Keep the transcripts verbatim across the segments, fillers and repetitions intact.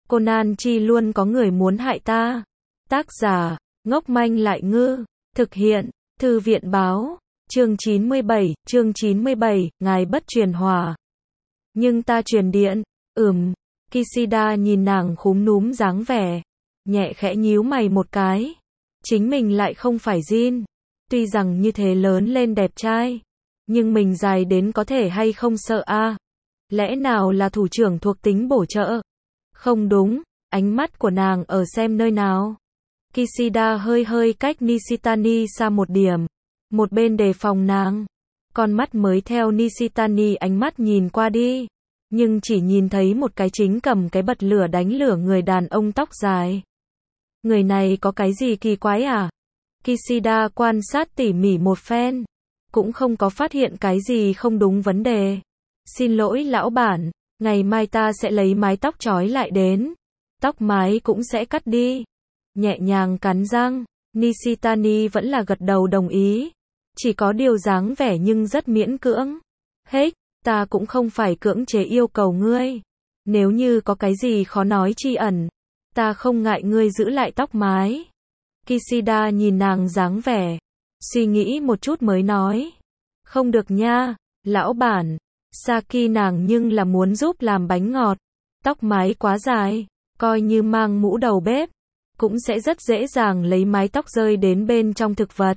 Conan Chi luôn có người muốn hại ta. Tác giả, ngốc manh lại ngư. Thực hiện, Thư viện báo. Chương chín mươi bảy, chương chín mươi bảy, ngài bất truyền hỏa. Nhưng ta truyền điện. Ừm. Kishida nhìn nàng khúm núm dáng vẻ. Nhẹ khẽ nhíu mày một cái. Chính mình lại không phải Jin. Tuy rằng như thế lớn lên đẹp trai. Nhưng mình dài đến có thể hay không sợ a à? Lẽ nào là thủ trưởng thuộc tính bổ trợ? Không đúng, ánh mắt của nàng ở xem nơi nào. Kishida hơi hơi cách Nishitani xa một điểm. Một bên đề phòng nàng. Con mắt mới theo Nishitani ánh mắt nhìn qua đi. Nhưng chỉ nhìn thấy một cái chính cầm cái bật lửa đánh lửa người đàn ông tóc dài. Người này có cái gì kỳ quái à? Kishida quan sát tỉ mỉ một phen. Cũng không có phát hiện cái gì không đúng vấn đề. Xin lỗi lão bản, ngày mai ta sẽ lấy mái tóc trói lại đến. Tóc mái cũng sẽ cắt đi. Nhẹ nhàng cắn răng, Nishitani vẫn là gật đầu đồng ý. Chỉ có điều dáng vẻ nhưng rất miễn cưỡng. Hết, ta cũng không phải cưỡng chế yêu cầu ngươi. Nếu như có cái gì khó nói chi ẩn, ta không ngại ngươi giữ lại tóc mái. Kishida nhìn nàng dáng vẻ, suy nghĩ một chút mới nói. Không được nha, lão bản. Saki nàng nhưng là muốn giúp làm bánh ngọt. Tóc mái quá dài, coi như mang mũ đầu bếp, cũng sẽ rất dễ dàng lấy mái tóc rơi đến bên trong thực vật.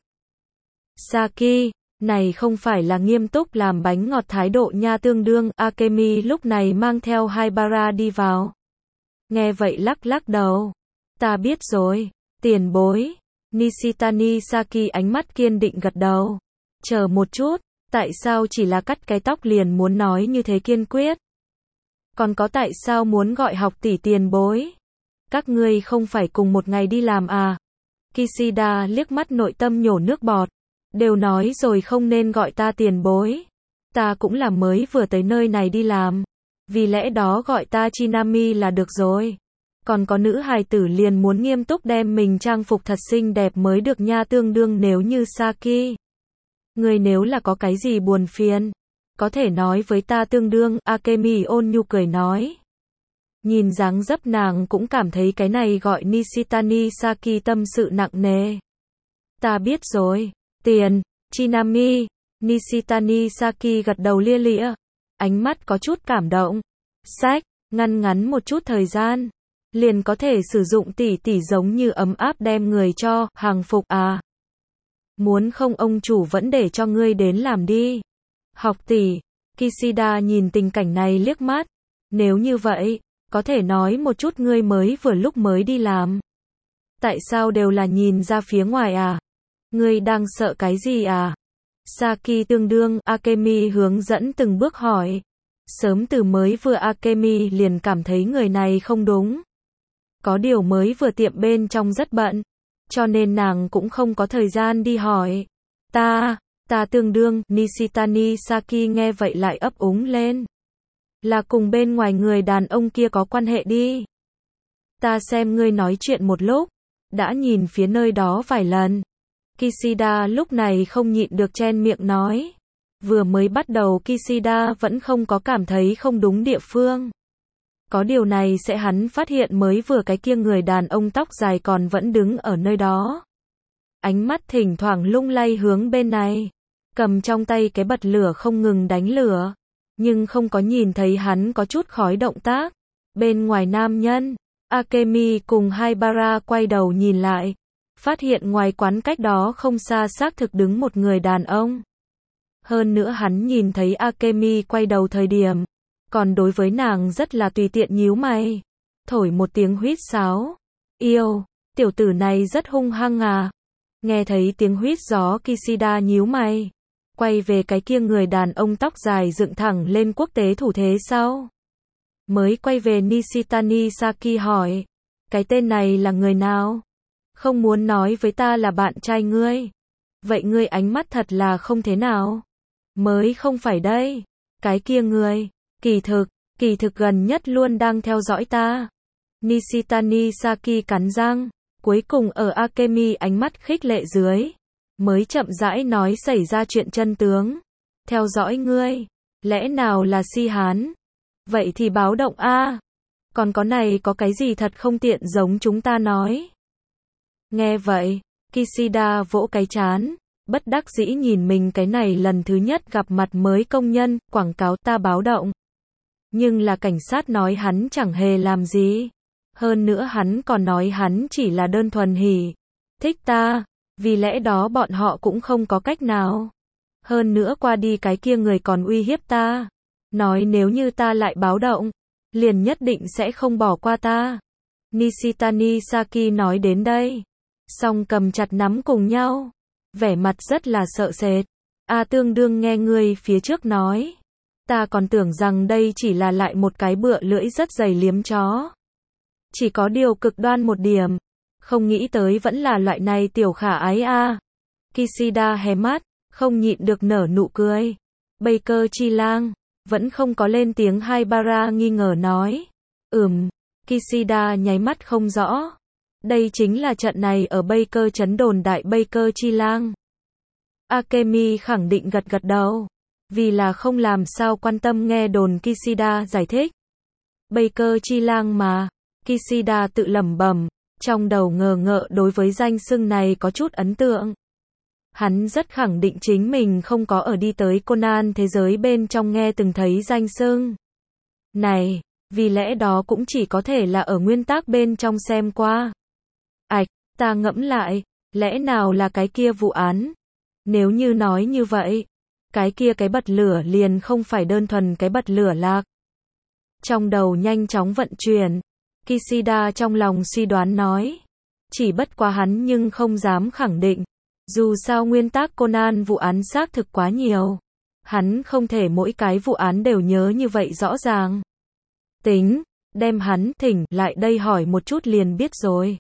Saki, này không phải là nghiêm túc làm bánh ngọt thái độ nha. Tương đương Akemi lúc này mang theo Haibara đi vào. Nghe vậy lắc lắc đầu. Ta biết rồi, tiền bối. Nishitani Saki ánh mắt kiên định gật đầu. Chờ một chút, tại sao chỉ là cắt cái tóc liền muốn nói như thế kiên quyết? Còn có tại sao muốn gọi học tỷ tiền bối? Các ngươi không phải cùng một ngày đi làm à? Kishida liếc mắt nội tâm nhổ nước bọt. Đều nói rồi không nên gọi ta tiền bối. Ta cũng là mới vừa tới nơi này đi làm. Vì lẽ đó gọi ta Chinami là được rồi. Còn có nữ hài tử liền muốn nghiêm túc đem mình trang phục thật xinh đẹp mới được nha. Tương đương nếu như Saki. Người nếu là có cái gì buồn phiền, có thể nói với ta. Tương đương Akemi ôn nhu cười nói. Nhìn dáng dấp nàng cũng cảm thấy cái này gọi Nishitani Saki tâm sự nặng nề. Ta biết rồi, tiền, Chinami. Nishitani Saki gật đầu lia lịa, ánh mắt có chút cảm động. Sách, ngăn ngắn một chút thời gian, liền có thể sử dụng tỷ tỷ giống như ấm áp đem người cho hàng phục à? Muốn không ông chủ vẫn để cho ngươi đến làm đi. Học tỷ. Kishida nhìn tình cảnh này liếc mắt. Nếu như vậy, có thể nói một chút ngươi mới vừa lúc mới đi làm. Tại sao đều là nhìn ra phía ngoài à? Ngươi đang sợ cái gì à? Saki tương đương Akemi hướng dẫn từng bước hỏi. Sớm từ mới vừa Akemi liền cảm thấy người này không đúng. Có điều mới vừa tiệm bên trong rất bận. Cho nên nàng cũng không có thời gian đi hỏi. Ta, ta tương đương, Nishitani Saki nghe vậy lại ấp úng lên. Là cùng bên ngoài người đàn ông kia có quan hệ đi. Ta xem ngươi nói chuyện một lúc, đã nhìn phía nơi đó vài lần. Kishida lúc này không nhịn được chen miệng nói. Vừa mới bắt đầu Kishida vẫn không có cảm thấy không đúng địa phương. Có điều này sẽ hắn phát hiện mới vừa cái kia người đàn ông tóc dài còn vẫn đứng ở nơi đó. Ánh mắt thỉnh thoảng lung lay hướng bên này. Cầm trong tay cái bật lửa không ngừng đánh lửa. Nhưng không có nhìn thấy hắn có chút khói động tác. Bên ngoài nam nhân, Akemi cùng Haibara quay đầu nhìn lại. Phát hiện ngoài quán cách đó không xa xác thực đứng một người đàn ông. Hơn nữa hắn nhìn thấy Akemi quay đầu thời điểm. Còn đối với nàng rất là tùy tiện nhíu mày. Thổi một tiếng huýt sáo. Yêu, tiểu tử này rất hung hăng à. Nghe thấy tiếng huýt gió Kishida nhíu mày. Quay về cái kia người đàn ông tóc dài dựng thẳng lên quốc tế thủ thế sau. Mới quay về Nishitani Saki hỏi. Cái tên này là người nào? Không muốn nói với ta là bạn trai ngươi. Vậy ngươi ánh mắt thật là không thế nào. Mới không phải đây. Cái kia người. Kỳ thực, kỳ thực gần nhất luôn đang theo dõi ta. Nishitani Saki cắn răng, cuối cùng ở Akemi ánh mắt khích lệ dưới, mới chậm rãi nói xảy ra chuyện chân tướng. Theo dõi ngươi, lẽ nào là si hán? Vậy thì báo động a. Còn có này có cái gì thật không tiện giống chúng ta nói. Nghe vậy, Kishida vỗ cái trán, bất đắc dĩ nhìn mình cái này lần thứ nhất gặp mặt mới công nhân, quảng cáo ta báo động. Nhưng là cảnh sát nói hắn chẳng hề làm gì. Hơn nữa hắn còn nói hắn chỉ là đơn thuần hỉ, thích ta, vì lẽ đó bọn họ cũng không có cách nào. Hơn nữa qua đi cái kia người còn uy hiếp ta, nói nếu như ta lại báo động, liền nhất định sẽ không bỏ qua ta. Nishitani Saki nói đến đây, song cầm chặt nắm cùng nhau, vẻ mặt rất là sợ sệt. A tương đương nghe người phía trước nói, ta còn tưởng rằng đây chỉ là lại một cái bựa lưỡi rất dày liếm chó. Chỉ có điều cực đoan một điểm, không nghĩ tới vẫn là loại này tiểu khả ái a. À. Kishida hé mắt, không nhịn được nở nụ cười. Baker Chi Lang vẫn không có lên tiếng. Haibara nghi ngờ nói. Ừm, Kishida nháy mắt không rõ. Đây chính là trận này ở Baker trấn đồn đại Baker Chi Lang. Akemi khẳng định gật gật đầu, vì là không làm sao quan tâm nghe đồn. Kishida giải thích. Baker Chi Lang mà, Kishida tự lẩm bẩm, trong đầu ngờ ngợ đối với danh xưng này có chút ấn tượng. Hắn rất khẳng định chính mình không có ở đi tới Conan thế giới bên trong nghe từng thấy danh xưng này, vì lẽ đó cũng chỉ có thể là ở nguyên tác bên trong xem qua. Ảch, ta ngẫm lại, lẽ nào là cái kia vụ án? Nếu như nói như vậy, cái kia cái bật lửa liền không phải đơn thuần cái bật lửa lạc. Trong đầu nhanh chóng vận chuyển, Kishida trong lòng suy đoán nói. Chỉ bất quá hắn nhưng không dám khẳng định. Dù sao nguyên tác Conan vụ án xác thực quá nhiều. Hắn không thể mỗi cái vụ án đều nhớ như vậy rõ ràng. Tính, đem hắn thỉnh lại đây hỏi một chút liền biết rồi.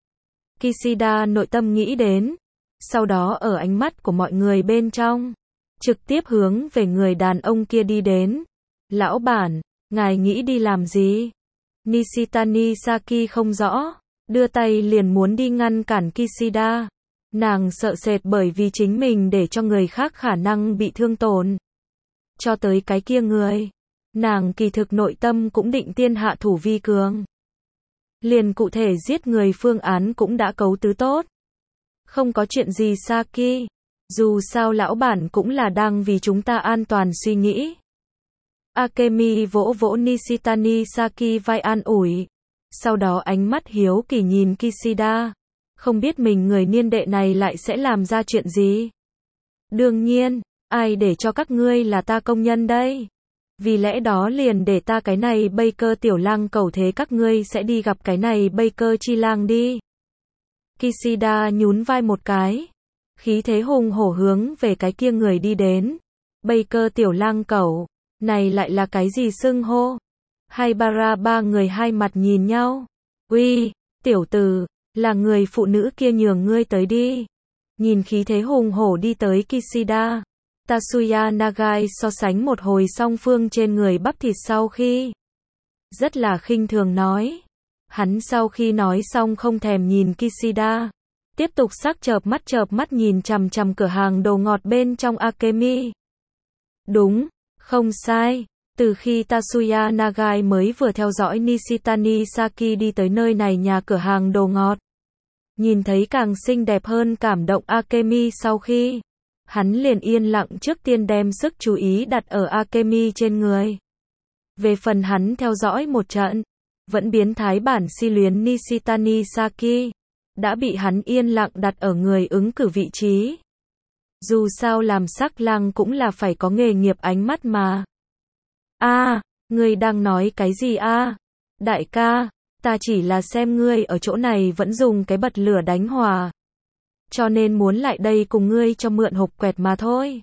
Kishida nội tâm nghĩ đến. Sau đó ở ánh mắt của mọi người bên trong, trực tiếp hướng về người đàn ông kia đi đến. Lão bản, ngài nghĩ đi làm gì? Nishitani Saki không rõ, đưa tay liền muốn đi ngăn cản Kishida. Nàng sợ sệt bởi vì chính mình để cho người khác khả năng bị thương tổn. Cho tới cái kia người, nàng kỳ thực nội tâm cũng định tiên hạ thủ vi cường. Liền cụ thể giết người phương án cũng đã cấu tứ tốt. Không có chuyện gì Saki, dù sao lão bản cũng là đang vì chúng ta an toàn suy nghĩ. Akemi vỗ vỗ Nishitani Saki vai an ủi. Sau đó ánh mắt hiếu kỳ nhìn Kishida. Không biết mình người niên đệ này lại sẽ làm ra chuyện gì. Đương nhiên, ai để cho các ngươi là ta công nhân đây. Vì lẽ đó liền để ta cái này Baker tiểu lang cầu thế các ngươi sẽ đi gặp cái này Baker Chi Lang đi. Kishida nhún vai một cái. Khí thế hùng hổ hướng về cái kia người đi đến. Baker tiểu lang cầu. Này lại là cái gì xưng hô? Haibara ba người hai mặt nhìn nhau. Uy, tiểu tử, là người phụ nữ kia nhường ngươi tới đi. Nhìn khí thế hùng hổ đi tới Kishida. Tatsuya Nagai so sánh một hồi song phương trên người bắp thịt sau khi. Rất là khinh thường nói. Hắn sau khi nói xong không thèm nhìn Kishida. Tiếp tục sắc chợp mắt chợp mắt nhìn chằm chằm cửa hàng đồ ngọt bên trong Akemi. Đúng. Không sai, từ khi Tatsuya Nagai mới vừa theo dõi Nishitani Saki đi tới nơi này nhà cửa hàng đồ ngọt. Nhìn thấy càng xinh đẹp hơn cảm động Akemi sau khi, hắn liền yên lặng trước tiên đem sức chú ý đặt ở Akemi trên người. Về phần hắn theo dõi một trận, vẫn biến thái bản si luyến Nishitani Saki, đã bị hắn yên lặng đặt ở người ứng cử vị trí. Dù sao làm sắc lang cũng là phải có nghề nghiệp ánh mắt mà. A, à, ngươi đang nói cái gì a? À? Đại ca, ta chỉ là xem ngươi ở chỗ này vẫn dùng cái bật lửa đánh hòa. Cho nên muốn lại đây cùng ngươi cho mượn hộp quẹt mà thôi.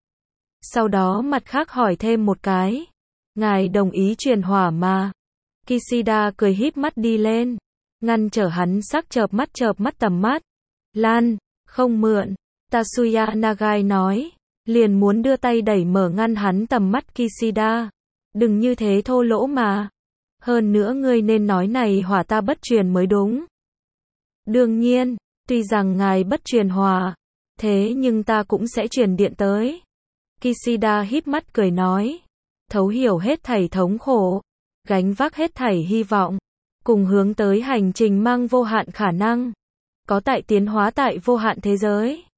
Sau đó mặt khác hỏi thêm một cái. Ngài đồng ý truyền hỏa mà. Kishida cười híp mắt đi lên. Ngăn trở hắn sắc chợp mắt chợp mắt tầm mắt. Lan, không mượn. Tatsuya Nagai nói, liền muốn đưa tay đẩy mở ngăn hắn tầm mắt Kishida. Đừng như thế thô lỗ mà. Hơn nữa ngươi nên nói này hỏa ta bất truyền mới đúng. Đương nhiên, tuy rằng ngài bất truyền hỏa, thế nhưng ta cũng sẽ truyền điện tới. Kishida híp mắt cười nói, thấu hiểu hết thảy thống khổ. gánh vác hết thảy hy vọng, cùng hướng tới hành trình mang vô hạn khả năng, có tại tiến hóa tại vô hạn thế giới.